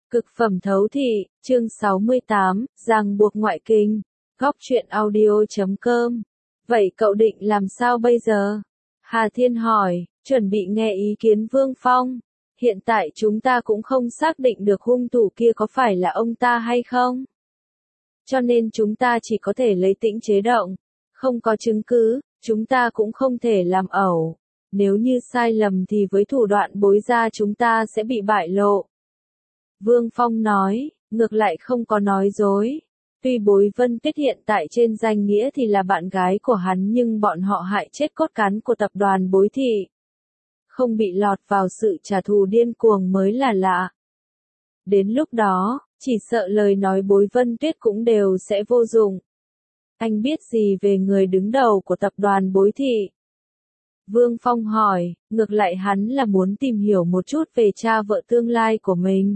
Cực phẩm thấu thị, chương 68, ràng buộc ngoại tình. Góc truyện audio.com. Vậy cậu định làm sao bây giờ? Hà Thiên hỏi, chuẩn bị nghe ý kiến Vương Phong. Hiện tại chúng ta cũng không xác định được hung thủ kia có phải là ông ta hay không. Cho nên chúng ta chỉ có thể lấy tĩnh chế động. Không có chứng cứ, chúng ta cũng không thể làm ẩu. Nếu như sai lầm thì với thủ đoạn bối ra chúng ta sẽ bị bại lộ. Vương Phong nói, ngược lại không có nói dối. Tuy Bối Vân Tuyết hiện tại trên danh nghĩa thì là bạn gái của hắn nhưng bọn họ hại chết cốt cán của tập đoàn Bối Thị. Không bị lọt vào sự trả thù điên cuồng mới là lạ. Đến lúc đó, chỉ sợ lời nói Bối Vân Tuyết cũng đều sẽ vô dụng. Anh biết gì về người đứng đầu của tập đoàn Bối Thị? Vương Phong hỏi, ngược lại hắn là muốn tìm hiểu một chút về cha vợ tương lai của mình.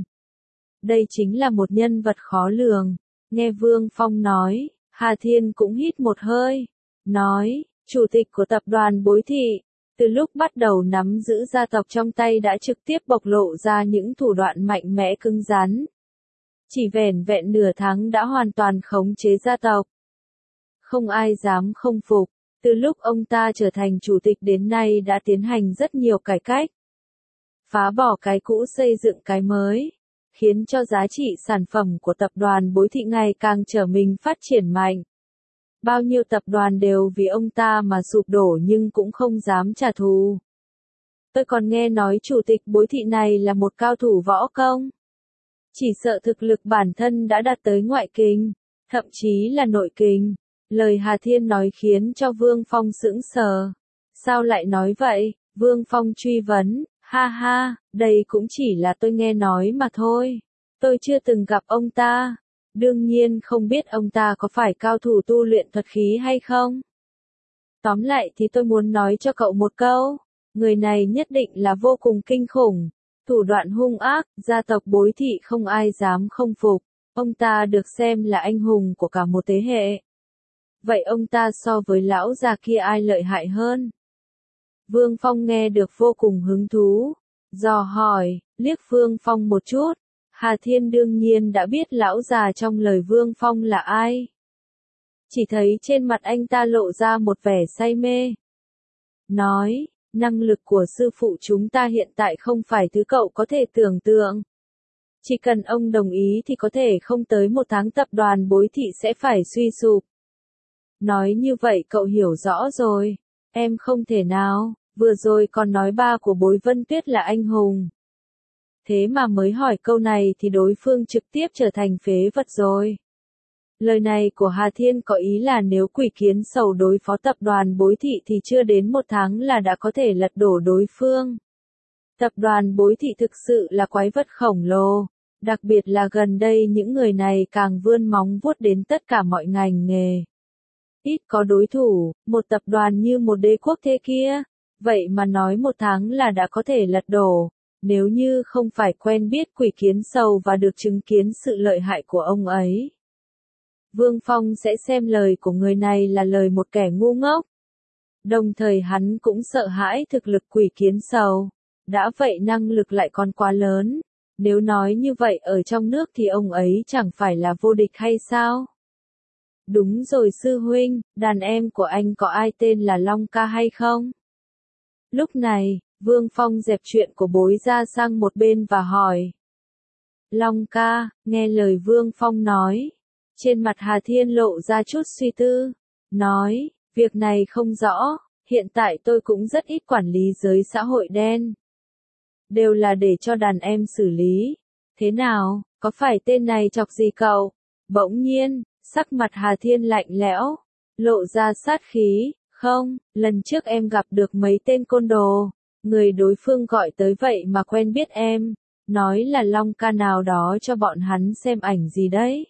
Đây chính là một nhân vật khó lường. Nghe Vương Phong nói, Hà Thiên cũng hít một hơi. Nói, chủ tịch của tập đoàn Bối Thị, từ lúc bắt đầu nắm giữ gia tộc trong tay đã trực tiếp bộc lộ ra những thủ đoạn mạnh mẽ cứng rắn. Chỉ vẻn vẹn nửa tháng đã hoàn toàn khống chế gia tộc. Không ai dám không phục. Từ lúc ông ta trở thành chủ tịch đến nay đã tiến hành rất nhiều cải cách. Phá bỏ cái cũ xây dựng cái mới. Khiến cho giá trị sản phẩm của tập đoàn Bối Thị ngày càng trở mình phát triển mạnh. Bao nhiêu tập đoàn đều vì ông ta mà sụp đổ nhưng cũng không dám trả thù. Tôi còn nghe nói chủ tịch Bối Thị này là một cao thủ võ công. Chỉ sợ thực lực bản thân đã đạt tới ngoại kình, thậm chí là nội kình. Lời Hà Thiên nói khiến cho Vương Phong sững sờ. Sao lại nói vậy? Vương Phong truy vấn. Ha ha, đây cũng chỉ là tôi nghe nói mà thôi. Tôi chưa từng gặp ông ta. Đương nhiên không biết ông ta có phải cao thủ tu luyện thuật khí hay không. Tóm lại thì tôi muốn nói cho cậu một câu. Người này nhất định là vô cùng kinh khủng. Thủ đoạn hung ác, gia tộc Bối Thị không ai dám không phục. Ông ta được xem là anh hùng của cả một thế hệ. Vậy ông ta so với lão già kia ai lợi hại hơn? Vương Phong nghe được vô cùng hứng thú. Dò hỏi, liếc Vương Phong một chút. Hà Thiên đương nhiên đã biết lão già trong lời Vương Phong là ai. Chỉ thấy trên mặt anh ta lộ ra một vẻ say mê. Nói, năng lực của sư phụ chúng ta hiện tại không phải thứ cậu có thể tưởng tượng. Chỉ cần ông đồng ý thì có thể không tới một tháng tập đoàn Bối Thị sẽ phải suy sụp. Nói như vậy cậu hiểu rõ rồi. Em không thể nào, vừa rồi còn nói ba của Bối Vân Tuyết là anh hùng. Thế mà mới hỏi câu này thì đối phương trực tiếp trở thành phế vật rồi. Lời này của Hà Thiên có ý là nếu Quỷ Kiến Sầu đối phó tập đoàn Bối Thị thì chưa đến một tháng là đã có thể lật đổ đối phương. Tập đoàn Bối Thị thực sự là quái vật khổng lồ. Đặc biệt là gần đây những người này càng vươn móng vuốt đến tất cả mọi ngành nghề. Ít có đối thủ, một tập đoàn như một đế quốc thế kia. Vậy mà nói một tháng là đã có thể lật đổ. Nếu như không phải quen biết Quỷ Kiến Sầu và được chứng kiến sự lợi hại của ông ấy. Vương Phong sẽ xem lời của người này là lời một kẻ ngu ngốc. Đồng thời hắn cũng sợ hãi thực lực Quỷ Kiến Sầu. Đã vậy năng lực lại còn quá lớn. Nếu nói như vậy ở trong nước thì ông ấy chẳng phải là vô địch hay sao? Đúng rồi sư huynh, đàn em của anh có ai tên là Long Ca hay không? Lúc này, Vương Phong dẹp chuyện của Bối ra sang một bên và hỏi. Long Ca, nghe lời Vương Phong nói. Trên mặt Hà Thiên lộ ra chút suy tư. Nói, việc này không rõ, hiện tại tôi cũng rất ít quản lý giới xã hội đen. Đều là để cho đàn em xử lý. Thế nào, có phải tên này chọc gì cậu? Bỗng nhiên, sắc mặt Hà Thiên lạnh lẽo, lộ ra sát khí. Không, lần trước em gặp được mấy tên côn đồ. Người đối phương gọi tới vậy mà quen biết em. Nói là Long Ca nào đó cho bọn hắn xem ảnh gì đấy.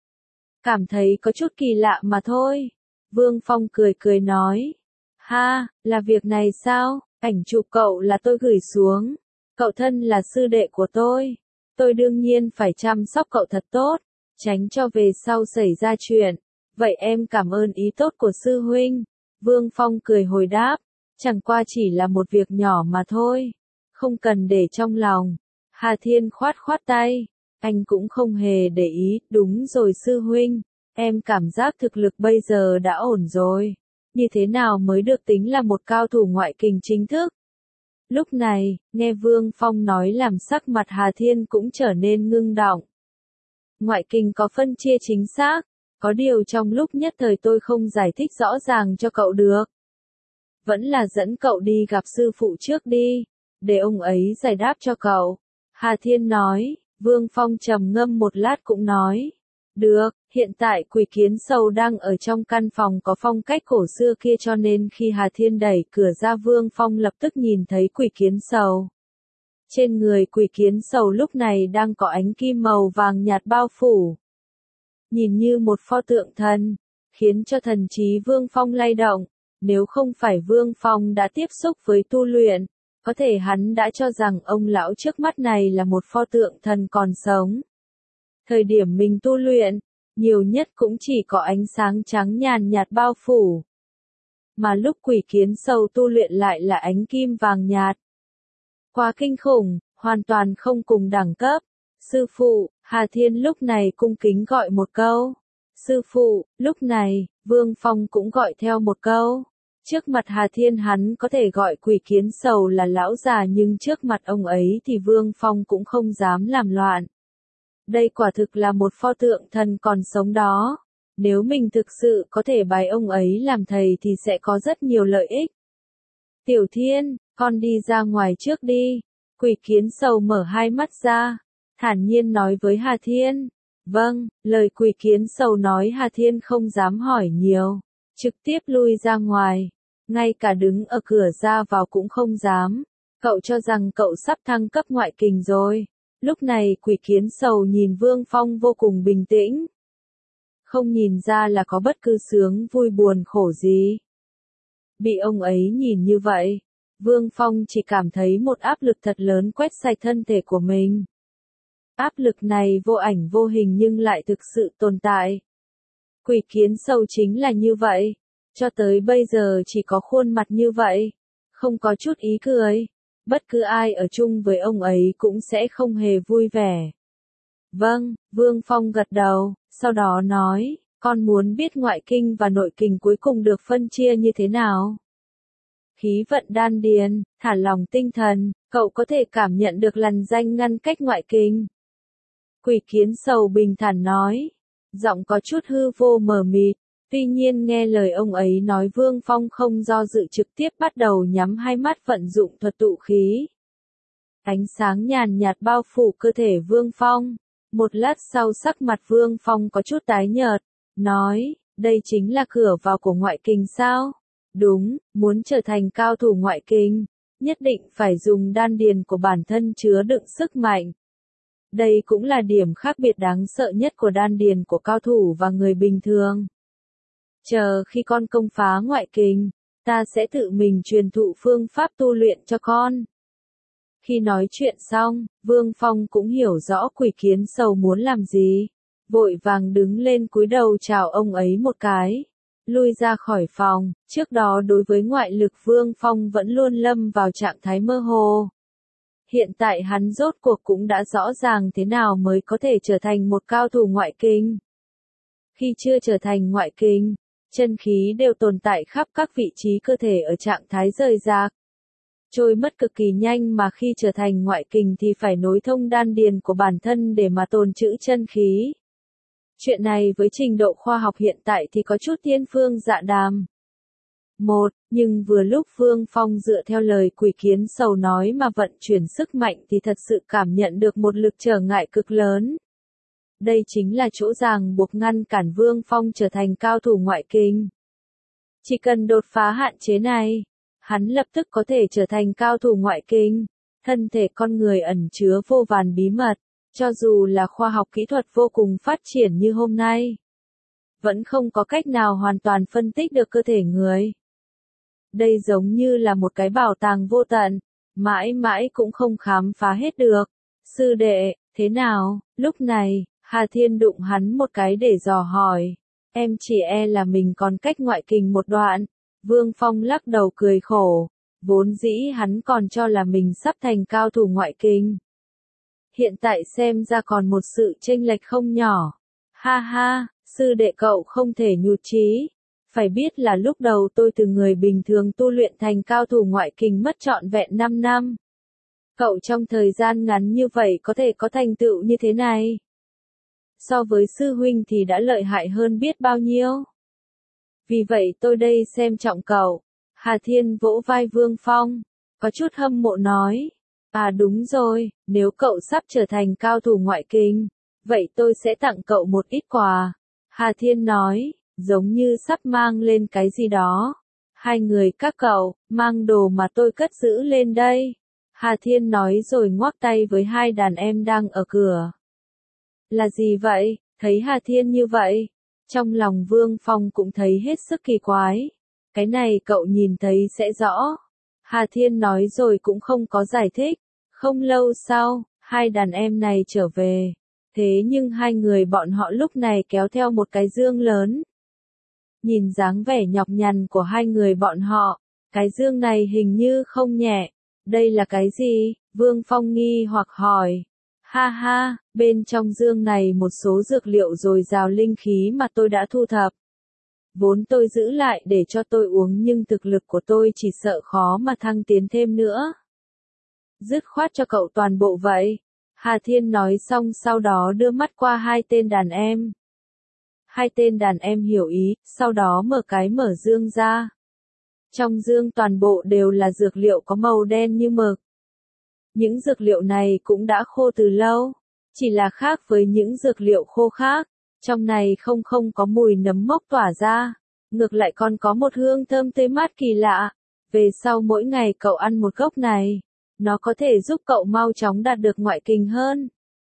Cảm thấy có chút kỳ lạ mà thôi. Vương Phong cười cười nói. Ha, là việc này sao? Ảnh chụp cậu là tôi gửi xuống. Cậu thân là sư đệ của tôi. Tôi đương nhiên phải chăm sóc cậu thật tốt. Tránh cho về sau xảy ra chuyện. Vậy em cảm ơn ý tốt của sư huynh. Vương Phong cười hồi đáp. Chẳng qua chỉ là một việc nhỏ mà thôi. Không cần để trong lòng. Hà Thiên khoát khoát tay. Anh cũng không hề để ý, đúng rồi sư huynh, em cảm giác thực lực bây giờ đã ổn rồi. Như thế nào mới được tính là một cao thủ ngoại kình chính thức? Lúc này, nghe Vương Phong nói làm sắc mặt Hà Thiên cũng trở nên ngưng đọng. Ngoại kình có phân chia chính xác, có điều trong lúc nhất thời tôi không giải thích rõ ràng cho cậu được. Vẫn là dẫn cậu đi gặp sư phụ trước đi, để ông ấy giải đáp cho cậu. Hà Thiên nói, Vương Phong trầm ngâm một lát cũng nói. Được, hiện tại Quỷ Kiến Sầu đang ở trong căn phòng có phong cách cổ xưa kia cho nên khi Hà Thiên đẩy cửa ra Vương Phong lập tức nhìn thấy Quỷ Kiến Sầu. Trên người Quỷ Kiến Sầu lúc này đang có ánh kim màu vàng nhạt bao phủ. Nhìn như một pho tượng thần, khiến cho thần trí Vương Phong lay động. Nếu không phải Vương Phong đã tiếp xúc với tu luyện, có thể hắn đã cho rằng ông lão trước mắt này là một pho tượng thần còn sống. Thời điểm mình tu luyện, nhiều nhất cũng chỉ có ánh sáng trắng nhàn nhạt bao phủ. Mà lúc Quỷ Kiến Sầu tu luyện lại là ánh kim vàng nhạt. Quá kinh khủng, hoàn toàn không cùng đẳng cấp. Sư phụ, Hà Thiên lúc này cung kính gọi một câu. Sư phụ, lúc này, Vương Phong cũng gọi theo một câu. Trước mặt Hà Thiên hắn có thể gọi Quỷ Kiến Sầu là lão già nhưng trước mặt ông ấy thì Vương Phong cũng không dám làm loạn. Đây quả thực là một pho tượng thần còn sống đó. Nếu mình thực sự có thể bái ông ấy làm thầy thì sẽ có rất nhiều lợi ích. Tiểu Thiên, con đi ra ngoài trước đi. Quỷ Kiến Sầu mở hai mắt ra, thản nhiên nói với Hà Thiên. Vâng, lời Quỷ Kiến Sầu nói Hà Thiên không dám hỏi nhiều, trực tiếp lui ra ngoài, ngay cả đứng ở cửa ra vào cũng không dám. Cậu cho rằng cậu sắp thăng cấp ngoại kình rồi. Lúc này Quỷ Kiến Sầu nhìn Vương Phong vô cùng bình tĩnh. Không nhìn ra là có bất cứ sướng vui buồn khổ gì. Bị ông ấy nhìn như vậy, Vương Phong chỉ cảm thấy một áp lực thật lớn quét sạch thân thể của mình. Áp lực này vô ảnh vô hình nhưng lại thực sự tồn tại. Quỷ Kiến Sầu chính là như vậy, cho tới bây giờ chỉ có khuôn mặt như vậy, không có chút ý cười. Bất cứ ai ở chung với ông ấy cũng sẽ không hề vui vẻ. Vâng, Vương Phong gật đầu, sau đó nói, con muốn biết ngoại kinh và nội kinh cuối cùng được phân chia như thế nào. Khí vận đan điền, thả lòng tinh thần, cậu có thể cảm nhận được lằn ranh ngăn cách ngoại kinh. Quỷ Kiến Sầu bình thản nói, giọng có chút hư vô mờ mịt. Tuy nhiên nghe lời ông ấy nói Vương Phong không do dự trực tiếp bắt đầu nhắm hai mắt vận dụng thuật tụ khí. Ánh sáng nhàn nhạt bao phủ cơ thể Vương Phong. Một lát sau sắc mặt Vương Phong có chút tái nhợt, nói, đây chính là cửa vào của ngoại kình sao? Đúng, muốn trở thành cao thủ ngoại kình, nhất định phải dùng đan điền của bản thân chứa đựng sức mạnh. Đây cũng là điểm khác biệt đáng sợ nhất của đan điền của cao thủ và người bình thường. Chờ khi con công phá ngoại kình, ta sẽ tự mình truyền thụ phương pháp tu luyện cho con. Khi nói chuyện xong, Vương Phong cũng hiểu rõ Quỷ Kiến Sầu muốn làm gì. Vội vàng đứng lên cúi đầu chào ông ấy một cái. Lui ra khỏi phòng, trước đó đối với ngoại lực Vương Phong vẫn luôn lâm vào trạng thái mơ hồ. Hiện tại hắn rốt cuộc cũng đã rõ ràng thế nào mới có thể trở thành một cao thủ ngoại kình. Khi chưa trở thành ngoại kình, chân khí đều tồn tại khắp các vị trí cơ thể ở trạng thái rời rạc. Trôi mất cực kỳ nhanh mà khi trở thành ngoại kình thì phải nối thông đan điền của bản thân để mà tồn trữ chân khí. Chuyện này với trình độ khoa học hiện tại thì có chút thiên phương dạ đàm. Nhưng vừa lúc Vương Phong dựa theo lời Quỷ Kiến Sầu nói mà vận chuyển sức mạnh thì thật sự cảm nhận được một lực trở ngại cực lớn. Đây chính là chỗ ràng buộc ngăn cản Vương Phong trở thành cao thủ ngoại kình. Chỉ cần đột phá hạn chế này, hắn lập tức có thể trở thành cao thủ ngoại kình. Thân thể con người ẩn chứa vô vàn bí mật, cho dù là khoa học kỹ thuật vô cùng phát triển như hôm nay, vẫn không có cách nào hoàn toàn phân tích được cơ thể người. Đây giống như là một cái bảo tàng vô tận, mãi mãi cũng không khám phá hết được. Sư đệ, thế nào? Lúc này, Hà Thiên đụng hắn một cái để dò hỏi. Em chỉ là mình còn cách ngoại kình một đoạn. Vương Phong lắc đầu cười khổ. Vốn dĩ hắn còn cho là mình sắp thành cao thủ ngoại kình. Hiện tại xem ra còn một sự chênh lệch không nhỏ. Ha ha, sư đệ cậu không thể nhụt chí. Phải biết là lúc đầu tôi từ người bình thường tu luyện thành cao thủ ngoại kình mất trọn vẹn 5 năm. Cậu trong thời gian ngắn như vậy có thể có thành tựu như thế này. So với sư huynh thì đã lợi hại hơn biết bao nhiêu. Vì vậy tôi đây xem trọng cậu. Hà Thiên vỗ vai Vương Phong, có chút hâm mộ nói. À đúng rồi, nếu cậu sắp trở thành cao thủ ngoại kình, vậy tôi sẽ tặng cậu một ít quà. Hà Thiên nói, giống như sắp mang lên cái gì đó. Hai người các cậu, mang đồ mà tôi cất giữ lên đây. Hà Thiên nói rồi ngoắc tay với hai đàn em đang ở cửa. Là gì vậy? Thấy Hà Thiên như vậy, trong lòng Vương Phong cũng thấy hết sức kỳ quái. Cái này cậu nhìn thấy sẽ rõ. Hà Thiên nói rồi cũng không có giải thích. Không lâu sau, hai đàn em này trở về. Thế nhưng hai người bọn họ lúc này kéo theo một cái dương lớn. Nhìn dáng vẻ nhọc nhằn của hai người bọn họ, cái dương này hình như không nhẹ. Đây là cái gì? Vương Phong nghi hoặc hỏi. Ha ha, bên trong dương này một số dược liệu dồi dào linh khí mà tôi đã thu thập. Vốn tôi giữ lại để cho tôi uống nhưng thực lực của tôi chỉ sợ khó mà thăng tiến thêm nữa. Dứt khoát cho cậu toàn bộ vậy. Hà Thiên nói xong sau đó đưa mắt qua hai tên đàn em. Hai tên đàn em hiểu ý, sau đó mở dương ra. Trong dương toàn bộ đều là dược liệu có màu đen như mực. Những dược liệu này cũng đã khô từ lâu, chỉ là khác với những dược liệu khô khác. Trong này không có mùi nấm mốc tỏa ra, ngược lại còn có một hương thơm tươi mát kỳ lạ. Về sau mỗi ngày cậu ăn một gốc này, nó có thể giúp cậu mau chóng đạt được ngoại kình hơn.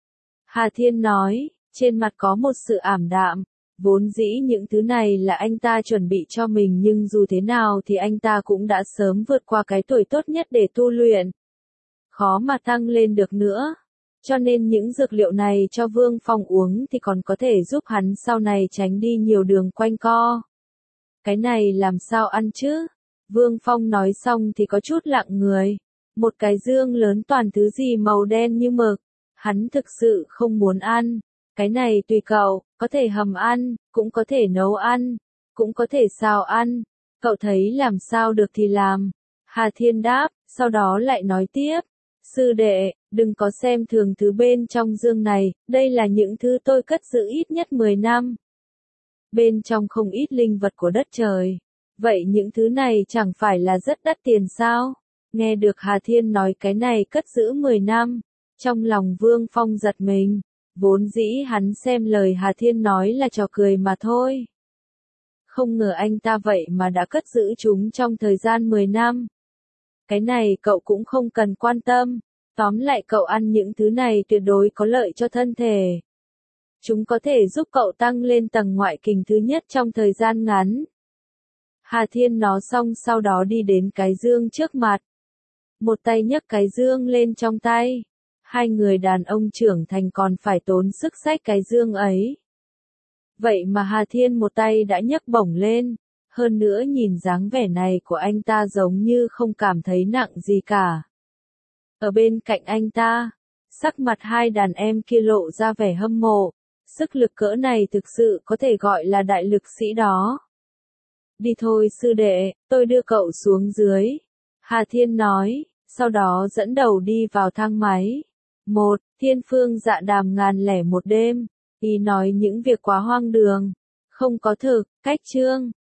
Hà Thiên nói, trên mặt có một sự ảm đạm. Vốn dĩ những thứ này là anh ta chuẩn bị cho mình nhưng dù thế nào thì anh ta cũng đã sớm vượt qua cái tuổi tốt nhất để tu luyện. Khó mà tăng lên được nữa. Cho nên những dược liệu này cho Vương Phong uống thì còn có thể giúp hắn sau này tránh đi nhiều đường quanh co. Cái này làm sao ăn chứ? Vương Phong nói xong thì có chút lặng người. Một cái dương lớn toàn thứ gì màu đen như mực. Hắn thực sự không muốn ăn. Cái này tùy cậu, có thể hầm ăn, cũng có thể nấu ăn, cũng có thể xào ăn. Cậu thấy làm sao được thì làm. Hà Thiên đáp, sau đó lại nói tiếp. Sư đệ, đừng có xem thường thứ bên trong dương này, đây là những thứ tôi cất giữ ít nhất 10 năm. Bên trong không ít linh vật của đất trời. Vậy những thứ này chẳng phải là rất đắt tiền sao? Nghe được Hà Thiên nói cái này cất giữ 10 năm. Trong lòng Vương Phong giật mình. Vốn dĩ hắn xem lời Hà Thiên nói là trò cười mà thôi. Không ngờ anh ta vậy mà đã cất giữ chúng trong thời gian 10 năm. Cái này cậu cũng không cần quan tâm. Tóm lại cậu ăn những thứ này tuyệt đối có lợi cho thân thể. Chúng có thể giúp cậu tăng lên tầng ngoại kình thứ nhất trong thời gian ngắn. Hà Thiên nói xong sau đó đi đến cái dương trước mặt. Một tay nhấc cái dương lên trong tay. Hai người đàn ông trưởng thành còn phải tốn sức xách cái dương ấy. Vậy mà Hà Thiên một tay đã nhấc bổng lên. Hơn nữa nhìn dáng vẻ này của anh ta giống như không cảm thấy nặng gì cả. Ở bên cạnh anh ta, sắc mặt hai đàn em kia lộ ra vẻ hâm mộ. Sức lực cỡ này thực sự có thể gọi là đại lực sĩ đó. Đi thôi sư đệ, tôi đưa cậu xuống dưới. Hà Thiên nói, sau đó dẫn đầu đi vào thang máy. Thiên phương dạ đàm 1001 đêm. Y nói những việc quá hoang đường. Không có thực, cách chương.